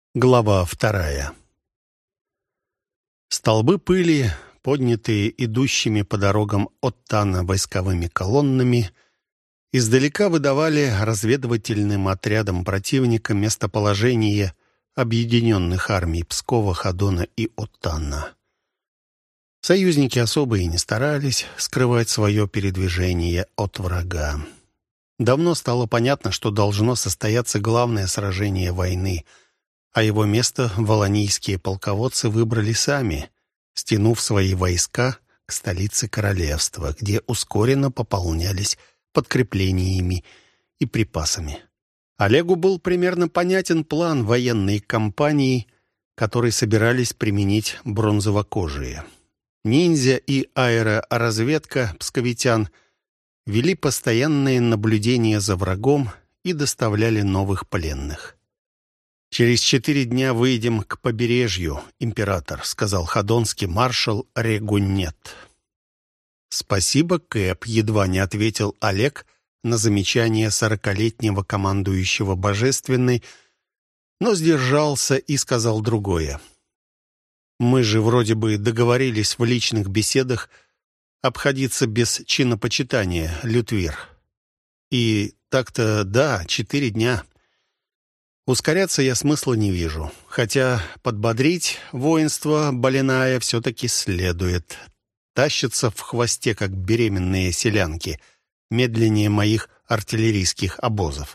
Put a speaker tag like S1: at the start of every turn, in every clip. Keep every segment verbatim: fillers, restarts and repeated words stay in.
S1: Глава вторая. Столбы пыли, поднятые идущими по дорогам Оттана войсковыми колоннами, издалека выдавали разведывательным отрядам противника местоположение объединенных армий Пскова, Ходона и Оттана. Союзники особо и не старались скрывать свое передвижение от врага. Давно стало понятно, что должно состояться главное сражение войны, а его место волонийские полководцы выбрали сами, стянув свои войска к столице королевства, где ускоренно пополнялись подкреплениями и припасами. Олегу был примерно понятен план военной кампании, который собирались применить бронзовокожие. Ниндзя и аэроразведка псковитян вели постоянные наблюдения за врагом и доставляли новых пленных. «Через четыре дня выйдем к побережью, император», — сказал ходонский маршал Регуннет. «Спасибо, Кэп», — едва не ответил Олег на замечание сорокалетнего командующего Божественной, но сдержался и сказал другое. «Мы же вроде бы договорились в личных беседах обходиться без чинопочитания, Лютвир. И так-то, да, четыре дня». Ускоряться я смысла не вижу, хотя подбодрить воинство Балиная все-таки следует. Тащатся в хвосте, как беременные селянки, медленнее моих артиллерийских обозов.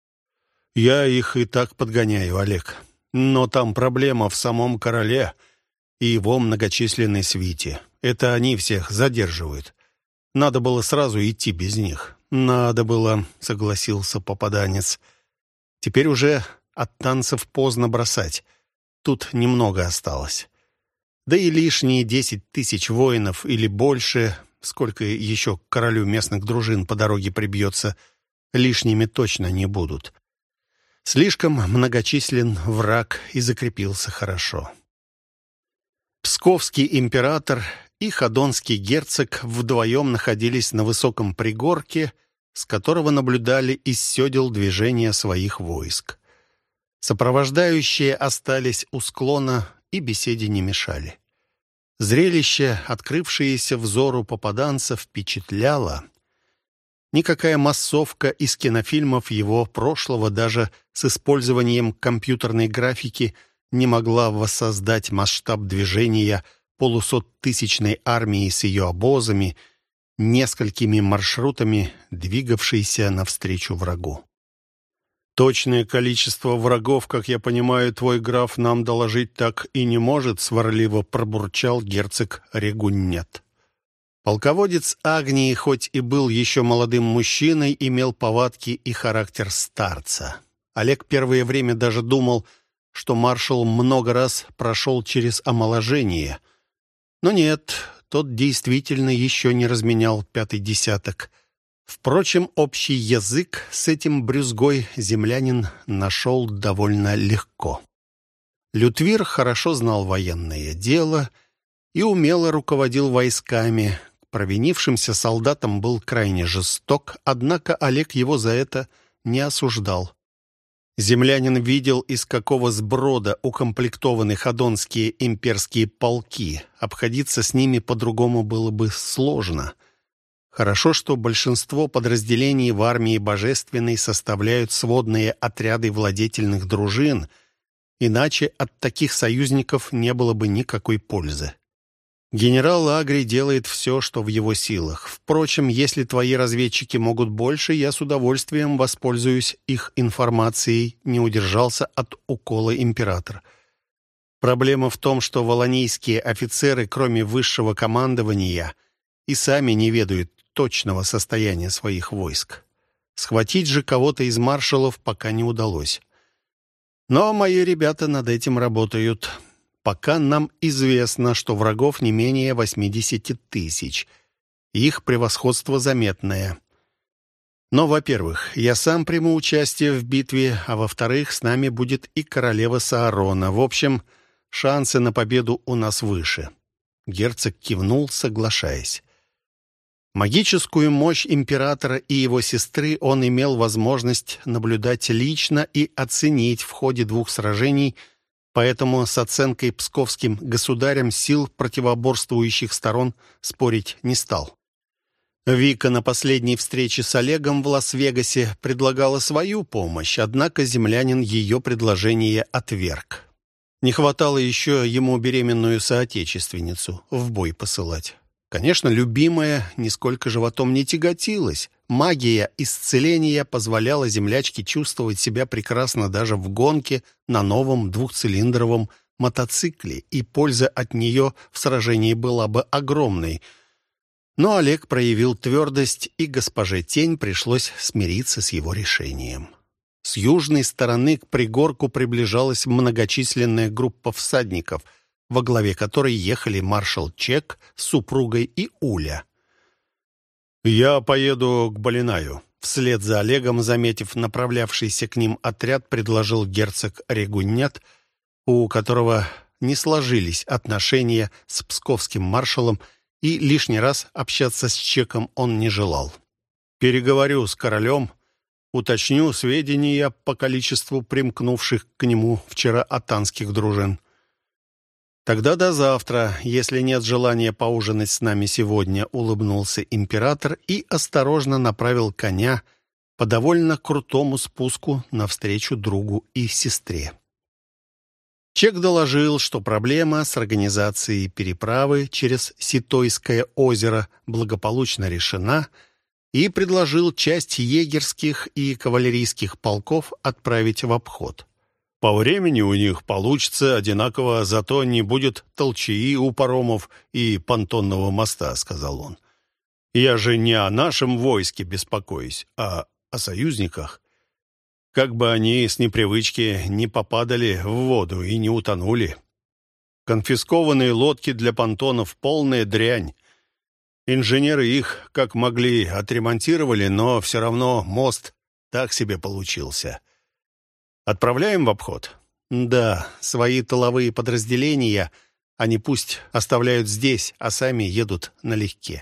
S1: Я их и так подгоняю, Олег, но там проблема в самом короле и его многочисленной свите. Это они всех задерживают. Надо было сразу идти без них. Надо было, согласился попаданец. Теперь уже от танцев поздно бросать. Тут немного осталось. Да и лишние десять тысяч воинов или больше, сколько еще к королю местных дружин по дороге прибьется, лишними точно не будут. Слишком многочислен враг и закрепился хорошо. Псковский император и ходонский герцог вдвоем находились на высоком пригорке, с которого наблюдали из седел движения своих войск. Сопровождающие остались у склона и беседе не мешали. Зрелище, открывшееся взору попаданца, впечатляло. Никакая массовка из кинофильмов его прошлого даже с использованием компьютерной графики не могла воссоздать масштаб движения полусоттысячной армии с ее обозами, несколькими маршрутами, двигавшейся навстречу врагу. «Точное количество врагов, как я понимаю, твой граф нам доложить так и не может», — сварливо пробурчал герцог Регуннет. Полководец Агнии, хоть и был еще молодым мужчиной, имел повадки и характер старца. Олег первое время даже думал, что маршал много раз прошел через омоложение. Но нет, тот действительно еще не разменял пятый десяток. Впрочем, общий язык с этим брюзгой землянин нашел довольно легко. Лютвир хорошо знал военное дело и умело руководил войсками. К провинившимся солдатам был крайне жесток, однако Олег его за это не осуждал. Землянин видел, из какого сброда укомплектованы ходонские имперские полки. Обходиться с ними по-другому было бы сложно. Хорошо, что большинство подразделений в армии Божественной составляют сводные отряды владетельных дружин, иначе от таких союзников не было бы никакой пользы. Генерал Агрий делает все, что в его силах. Впрочем, если твои разведчики могут больше, я с удовольствием воспользуюсь их информацией, не удержался от укола император. Проблема в том, что волонийские офицеры, кроме высшего командования, и сами не ведают точного состояния своих войск. Схватить же кого-то из маршалов пока не удалось. Но мои ребята над этим работают. Пока нам известно, что врагов не менее восьмидесяти тысяч. Их превосходство заметное. Но, во-первых, я сам приму участие в битве, а во-вторых, с нами будет и королева Саарона. В общем, шансы на победу у нас выше. Герцог кивнул, соглашаясь. Магическую мощь императора и его сестры он имел возможность наблюдать лично и оценить в ходе двух сражений поэтому с оценкой псковским государем сил противоборствующих сторон спорить не стал. Вика на последней встрече с Олегом в Лас-Вегасе предлагала свою помощь, однако землянин ее предложение отверг. Не хватало еще ему беременную соотечественницу в бой посылать. Конечно, любимая нисколько животом не тяготилась. Магия исцеления позволяла землячке чувствовать себя прекрасно даже в гонке на новом двухцилиндровом мотоцикле, и польза от нее в сражении была бы огромной. Но Олег проявил твердость, и госпоже Тень пришлось смириться с его решением. С южной стороны к пригорку приближалась многочисленная группа всадников, во главе которой ехали маршал Чек с супругой и Уля. «Я поеду к Балинаю», — вслед за Олегом, заметив направлявшийся к ним отряд, предложил герцог Регунят, у которого не сложились отношения с псковским маршалом, и лишний раз общаться с Чеком он не желал. «Переговорю с королем, уточню сведения по количеству примкнувших к нему вчера атанских дружин. Тогда до завтра, если нет желания поужинать с нами сегодня», — улыбнулся император и осторожно направил коня по довольно крутому спуску навстречу другу и сестре. Чек доложил, что проблема с организацией переправы через Ситойское озеро благополучно решена, и предложил часть егерских и кавалерийских полков отправить в обход. «По времени у них получится одинаково, зато не будет толчии у паромов и понтонного моста», — сказал он. «Я же не о нашем войске беспокоюсь, а о союзниках. Как бы они с непривычки не попадали в воду и не утонули. Конфискованные лодки для понтонов — полная дрянь. Инженеры их, как могли, отремонтировали, но все равно мост так себе получился. Отправляем в обход?» «Да, свои тыловые подразделения они пусть оставляют здесь, а сами едут налегке».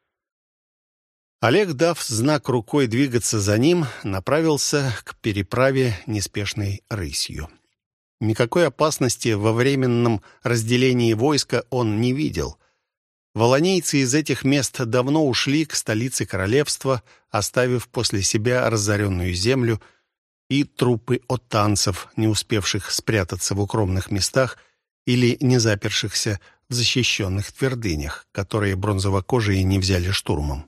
S1: Олег, дав знак рукой двигаться за ним, направился к переправе неспешной рысью. Никакой опасности во временном разделении войска он не видел. Волонейцы из этих мест давно ушли к столице королевства, оставив после себя разоренную землю и трупы оттанцев, не успевших спрятаться в укромных местах или не запершихся в защищенных твердынях, которые бронзовокожие не взяли штурмом.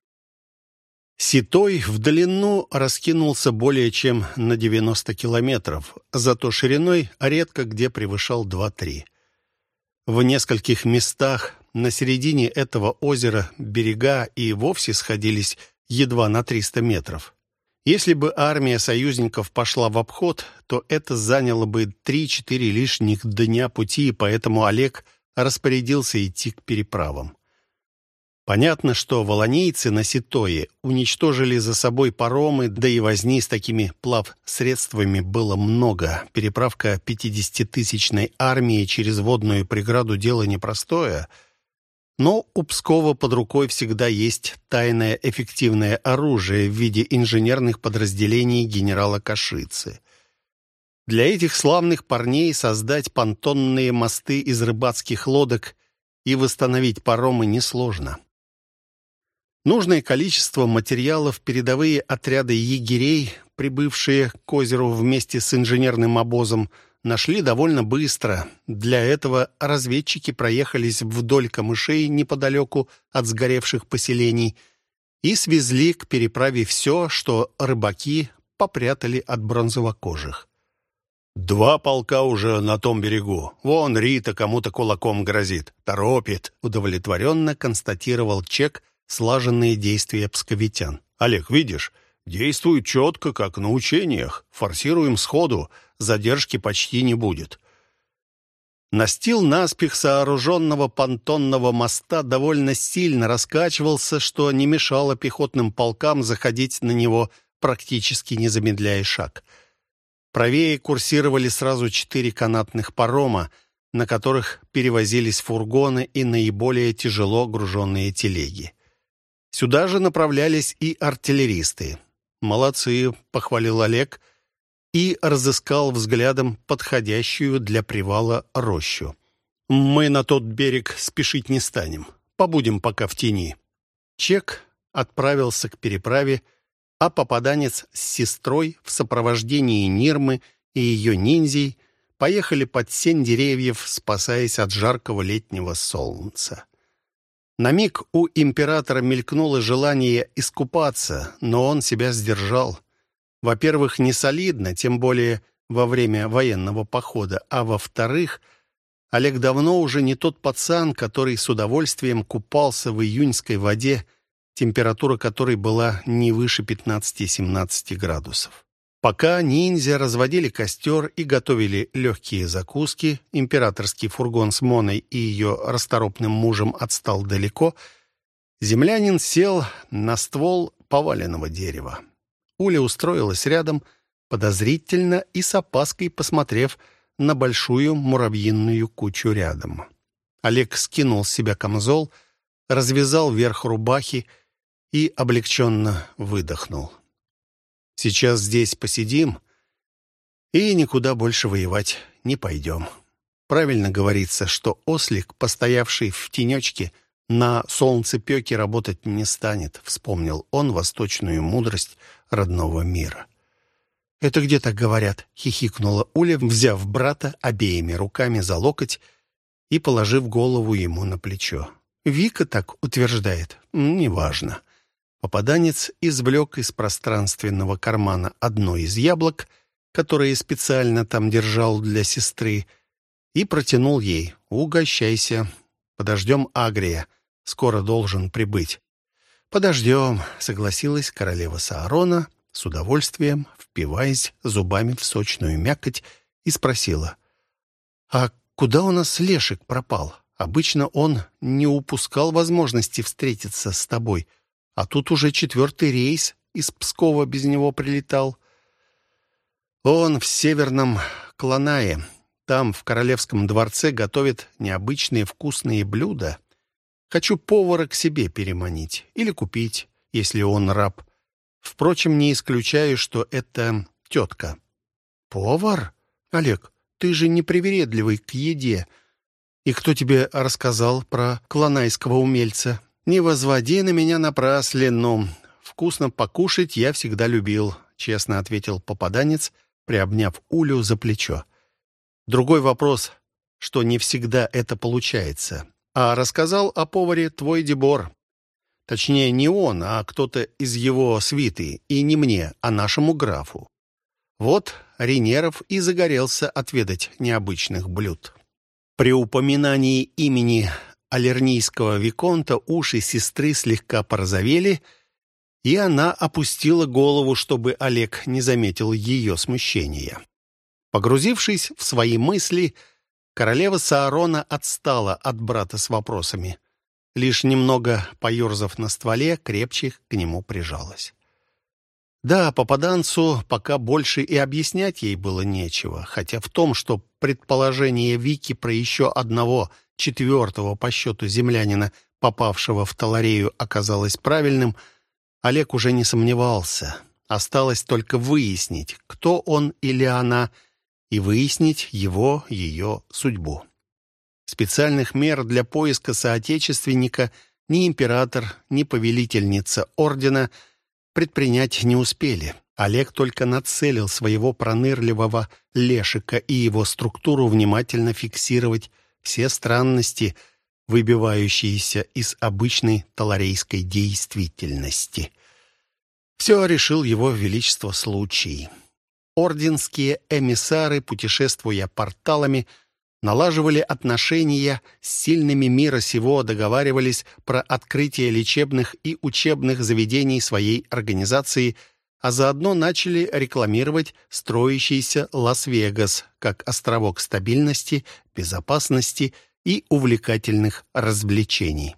S1: Ситой в длину раскинулся более чем на девяносто километров, зато шириной редко где превышал два-три. В нескольких местах на середине этого озера берега и вовсе сходились едва на триста метров. Если бы армия союзников пошла в обход, то это заняло бы три-четыре лишних дня пути, и поэтому Олег распорядился идти к переправам. Понятно, что волонейцы на Ситое уничтожили за собой паромы, да и возни с такими плавсредствами было много. Переправка пятидесятитысячной армии через водную преграду — дело непростое. Но у Пскова под рукой всегда есть тайное эффективное оружие в виде инженерных подразделений генерала Кашицы. Для этих славных парней создать понтонные мосты из рыбацких лодок и восстановить паромы несложно. Нужное количество материалов передовые отряды егерей, прибывшие к озеру вместе с инженерным обозом, нашли довольно быстро. Для этого разведчики проехались вдоль камышей неподалеку от сгоревших поселений и свезли к переправе все, что рыбаки попрятали от бронзовокожих. «Два полка уже на том берегу. Вон Рита кому-то кулаком грозит. Торопит», — удовлетворенно констатировал Чек слаженные действия псковитян. «Олег, видишь, действуют четко, как на учениях. Форсируем сходу, задержки почти не будет». Настил наспех сооруженного понтонного моста довольно сильно раскачивался, что не мешало пехотным полкам заходить на него, практически не замедляя шаг. Правее курсировали сразу четыре канатных парома, на которых перевозились фургоны и наиболее тяжело груженные телеги. Сюда же направлялись и артиллеристы. «Молодцы», — похвалил Олег. и разыскал взглядом подходящую для привала рощу. «Мы на тот берег спешить не станем. Побудем пока в тени». Чек отправился к переправе, а попаданец с сестрой в сопровождении Нирмы и ее ниндзей поехали под сень деревьев, спасаясь от жаркого летнего солнца. На миг у императора мелькнуло желание искупаться, но он себя сдержал. Во-первых, не солидно, тем более во время военного похода, а во-вторых, Олег давно уже не тот пацан, который с удовольствием купался в июньской воде, температура которой была не выше пятнадцати-семнадцати градусов. Пока ниндзя разводили костер и готовили легкие закуски, императорский фургон с Моной и ее расторопным мужем отстал далеко, землянин сел на ствол поваленного дерева. Уля устроилась рядом, подозрительно и с опаской посмотрев на большую муравьиную кучу рядом. Олег скинул с себя камзол, развязал верх рубахи и облегченно выдохнул. «Сейчас здесь посидим и никуда больше воевать не пойдем. Правильно говорится, что ослик, постоявший в тенечке, на солнцепеке работать не станет», — вспомнил он восточную мудрость родного мира. «Это где так говорят?» — хихикнула Уля, взяв брата обеими руками за локоть и положив голову ему на плечо. «Вика так утверждает. Неважно». Попаданец извлек из пространственного кармана одно из яблок, которое специально там держал для сестры, и протянул ей. «Угощайся. Подождем Агрия. Скоро должен прибыть». «Подождем», — согласилась королева Саарона, с удовольствием впиваясь зубами в сочную мякоть, и спросила: «А куда у нас Лешик пропал? Обычно он не упускал возможности встретиться с тобой, а тут уже четвертый рейс из Пскова без него прилетал». «Он в Северном Кланае. Там, в королевском дворце, готовят необычные вкусные блюда. Хочу повара к себе переманить или купить, если он раб. Впрочем, не исключаю, что это тетка». «Повар? Олег, ты же непривередливый к еде. И кто тебе рассказал про кланайского умельца?» «Не возводи на меня напраслину. Вкусно покушать я всегда любил», — честно ответил попаданец, приобняв Улю за плечо. «Другой вопрос, что не всегда это получается. А рассказал о поваре твой Дебор. Точнее, не он, а кто-то из его свиты, и не мне, а нашему графу. Вот Ринеров и загорелся отведать необычных блюд». При упоминании имени алернийского виконта уши сестры слегка порозовели, и она опустила голову, чтобы Олег не заметил ее смущения. Погрузившись в свои мысли, королева Саарона отстала от брата с вопросами. Лишь немного поерзав на стволе, крепче к нему прижалась. Да, попаданцу пока больше и объяснять ей было нечего, хотя в том, что предположение Вики про еще одного четвертого по счету землянина, попавшего в Таларею, оказалось правильным, Олег уже не сомневался. Осталось только выяснить, кто он или она, и выяснить его, ее судьбу. Специальных мер для поиска соотечественника ни император, ни повелительница ордена предпринять не успели. Олег только нацелил своего пронырливого Лешика и его структуру внимательно фиксировать все странности, выбивающиеся из обычной таларейской действительности. Все решил его величество случай. Орденские эмиссары, путешествуя порталами, налаживали отношения с сильными мира сего, договаривались про открытие лечебных и учебных заведений своей организации, а заодно начали рекламировать строящийся Лас-Вегас как островок стабильности, безопасности и увлекательных развлечений.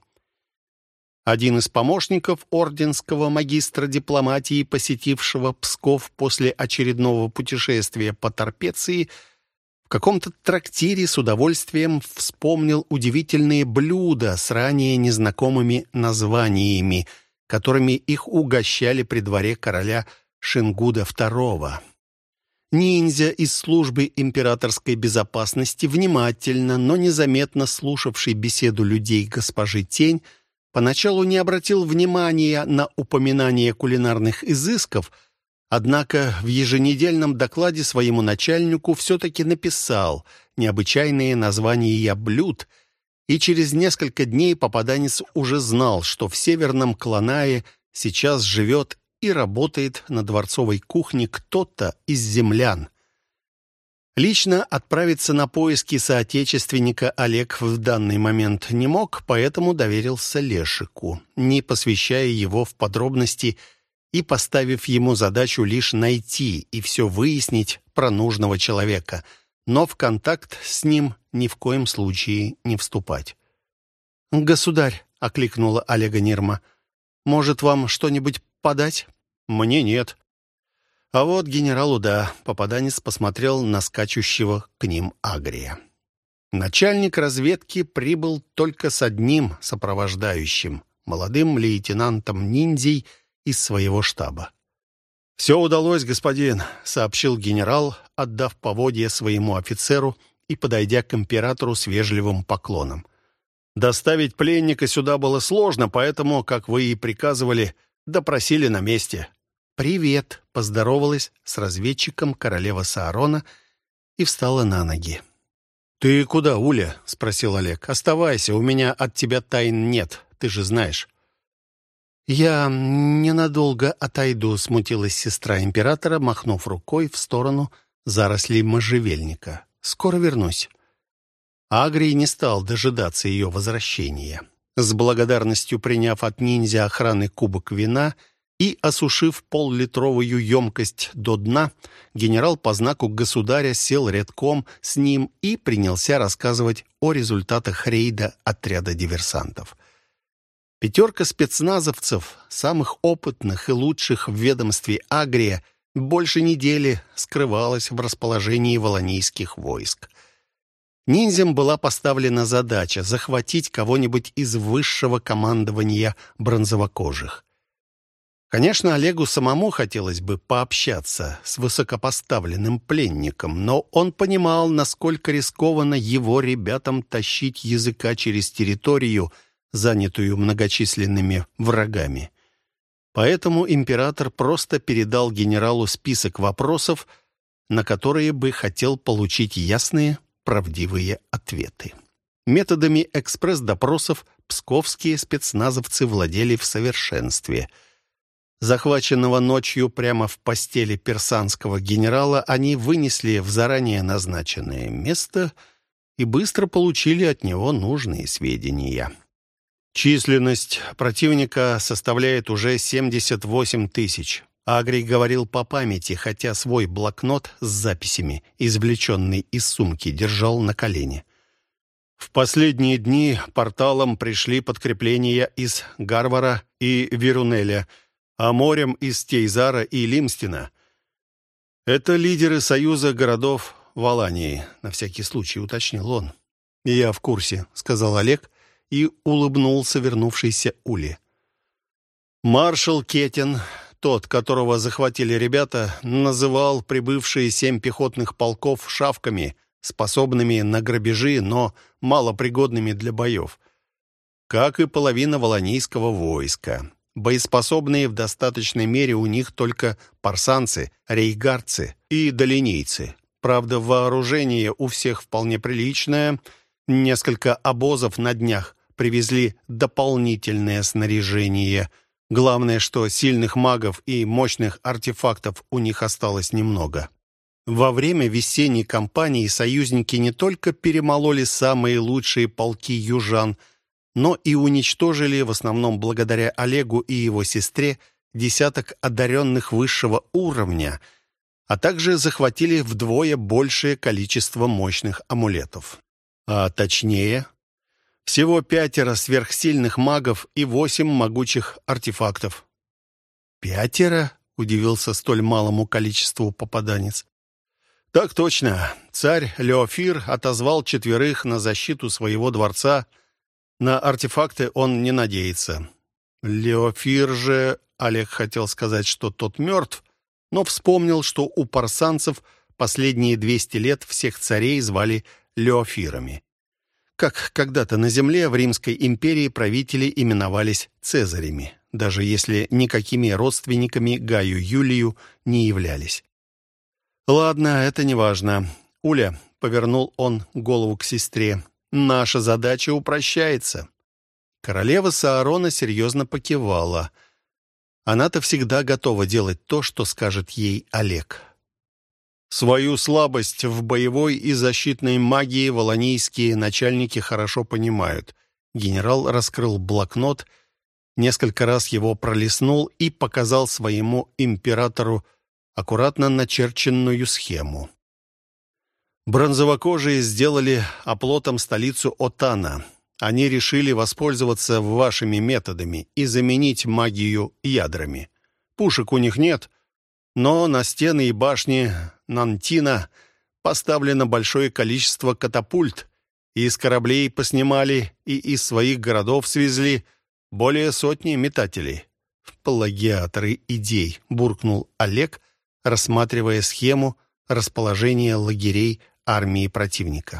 S1: Один из помощников орденского магистра дипломатии, посетившего Псков после очередного путешествия по Торпеции, в каком-то трактире с удовольствием вспомнил удивительные блюда с ранее незнакомыми названиями, которыми их угощали при дворе короля Шингуда второго. Ниндзя из службы императорской безопасности, внимательно, но незаметно слушавший беседу людей госпожи Тень, поначалу не обратил внимания на упоминание кулинарных изысков, однако в еженедельном докладе своему начальнику все-таки написал необычайные названия блюд, и через несколько дней попаданец уже знал, что в Северном Кланае сейчас живет и работает на дворцовой кухне кто-то из землян. Лично отправиться на поиски соотечественника Олег в данный момент не мог, поэтому доверился Лешику, не посвящая его в подробности и поставив ему задачу лишь найти и все выяснить про нужного человека, но в контакт с ним ни в коем случае не вступать. «Государь», — окликнула Олега Нирма, — «может, вам что-нибудь подать?» «Мне нет». А вот генералу да, попаданец посмотрел на скачущего к ним Агрия. Начальник разведки прибыл только с одним сопровождающим, молодым лейтенантом-ниндзей из своего штаба. «Все удалось, господин», — сообщил генерал, отдав поводья своему офицеру и подойдя к императору с вежливым поклоном. «Доставить пленника сюда было сложно, поэтому, как вы и приказывали, допросили на месте». «Привет», — поздоровалась с разведчиком королева Саарона и встала на ноги. «Ты куда, Уля?» — спросил Олег. «Оставайся, у меня от тебя тайн нет, ты же знаешь». «Я ненадолго отойду», — смутилась сестра императора, махнув рукой в сторону зарослей можжевельника. «Скоро вернусь». Агрий не стал дожидаться ее возвращения. С благодарностью приняв от ниндзя охраны кубок вина и осушив поллитровую емкость до дна, генерал по знаку государя сел рядком с ним и принялся рассказывать о результатах рейда отряда диверсантов. Пятерка спецназовцев, самых опытных и лучших в ведомстве Агрия, больше недели скрывалась в расположении волонийских войск. Ниндзям была поставлена задача захватить кого-нибудь из высшего командования бронзовокожих. Конечно, Олегу самому хотелось бы пообщаться с высокопоставленным пленником, но он понимал, насколько рискованно его ребятам тащить языка через территорию, занятую многочисленными врагами. Поэтому император просто передал генералу список вопросов, на которые бы хотел получить ясные, правдивые ответы. Методами экспресс-допросов псковские спецназовцы владели в совершенстве. Захваченного ночью прямо в постели персанского генерала они вынесли в заранее назначенное место и быстро получили от него нужные сведения. Численность противника составляет уже семьдесят восемь тысяч. Агрий говорил по памяти, хотя свой блокнот с записями, извлеченный из сумки, держал на колене. В последние дни порталом пришли подкрепления из Гарвара и Верунеля, а морем из Тейзара и Лимстина. Это лидеры союза городов Валании, на всякий случай уточнил он. «Я в курсе», — сказал Олег и улыбнулся вернувшейся Уле. Маршал Кетин, тот, которого захватили ребята, называл прибывшие семь пехотных полков шавками, способными на грабежи, но малопригодными для боев. Как и половина волонийского войска. Боеспособные в достаточной мере у них только парсанцы, рейгарцы и долинейцы. Правда, вооружение у всех вполне приличное. Несколько обозов на днях привезли дополнительное снаряжение. Главное, что сильных магов и мощных артефактов у них осталось немного. Во время весенней кампании союзники не только перемололи самые лучшие полки южан, но и уничтожили, в основном благодаря Олегу и его сестре, десяток одаренных высшего уровня, а также захватили вдвое большее количество мощных амулетов. А точнее, всего пятеро сверхсильных магов и восемь могучих артефактов. «Пятеро?» — удивился столь малому количеству попаданец. «Так точно. Царь Леофир отозвал четверых на защиту своего дворца. На артефакты он не надеется. Леофир же...» Олег хотел сказать, что тот мертв, но вспомнил, что у парсанцев Последние двести лет всех царей звали Леофирами. Как когда-то на земле в Римской империи правители именовались Цезарями, даже если никакими родственниками Гаю Юлию не являлись. «Ладно, это не важно. Уля», — повернул он голову к сестре, — «наша задача упрощается». Королева Саарона серьезно покивала. Она-то всегда готова делать то, что скажет ей Олег. Свою слабость в боевой и защитной магии волонийские начальники хорошо понимают. Генерал раскрыл блокнот, несколько раз его пролистнул и показал своему императору аккуратно начерченную схему. Бронзовокожие сделали оплотом столицу Отана. Они решили воспользоваться вашими методами и заменить магию ядрами. Пушек у них нет, но на стены и башни Нантина поставлено большое количество катапульт, и из кораблей поснимали, и из своих городов свезли более сотни метателей. «Плагиаторы идей», — буркнул Олег, рассматривая схему расположения лагерей армии противника.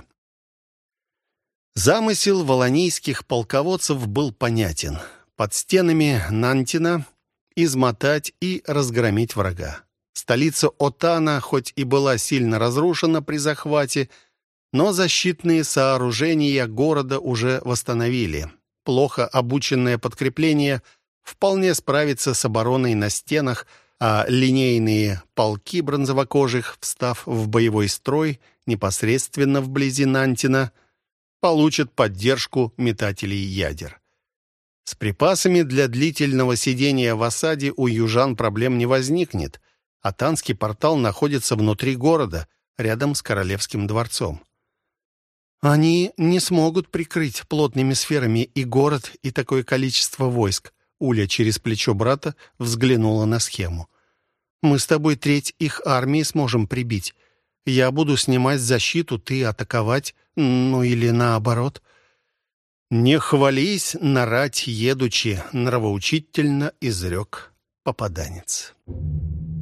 S1: Замысел волонийских полководцев был понятен. Под стенами Нантина измотать и разгромить врага. Столица Отана хоть и была сильно разрушена при захвате, но защитные сооружения города уже восстановили. Плохо обученное подкрепление вполне справится с обороной на стенах, а линейные полки бронзовокожих, встав в боевой строй непосредственно вблизи Нантина, получат поддержку метателей ядер. С припасами для длительного сидения в осаде у южан проблем не возникнет. Атанский портал находится внутри города, рядом с Королевским дворцом. Они не смогут прикрыть плотными сферами и город, и такое количество войск. Уля через плечо брата взглянула на схему. Мы с тобой треть их армии сможем прибить. Я буду снимать защиту, ты атаковать, ну или наоборот. «Не хвались, нарать едучи», — нравоучительно изрек попаданец.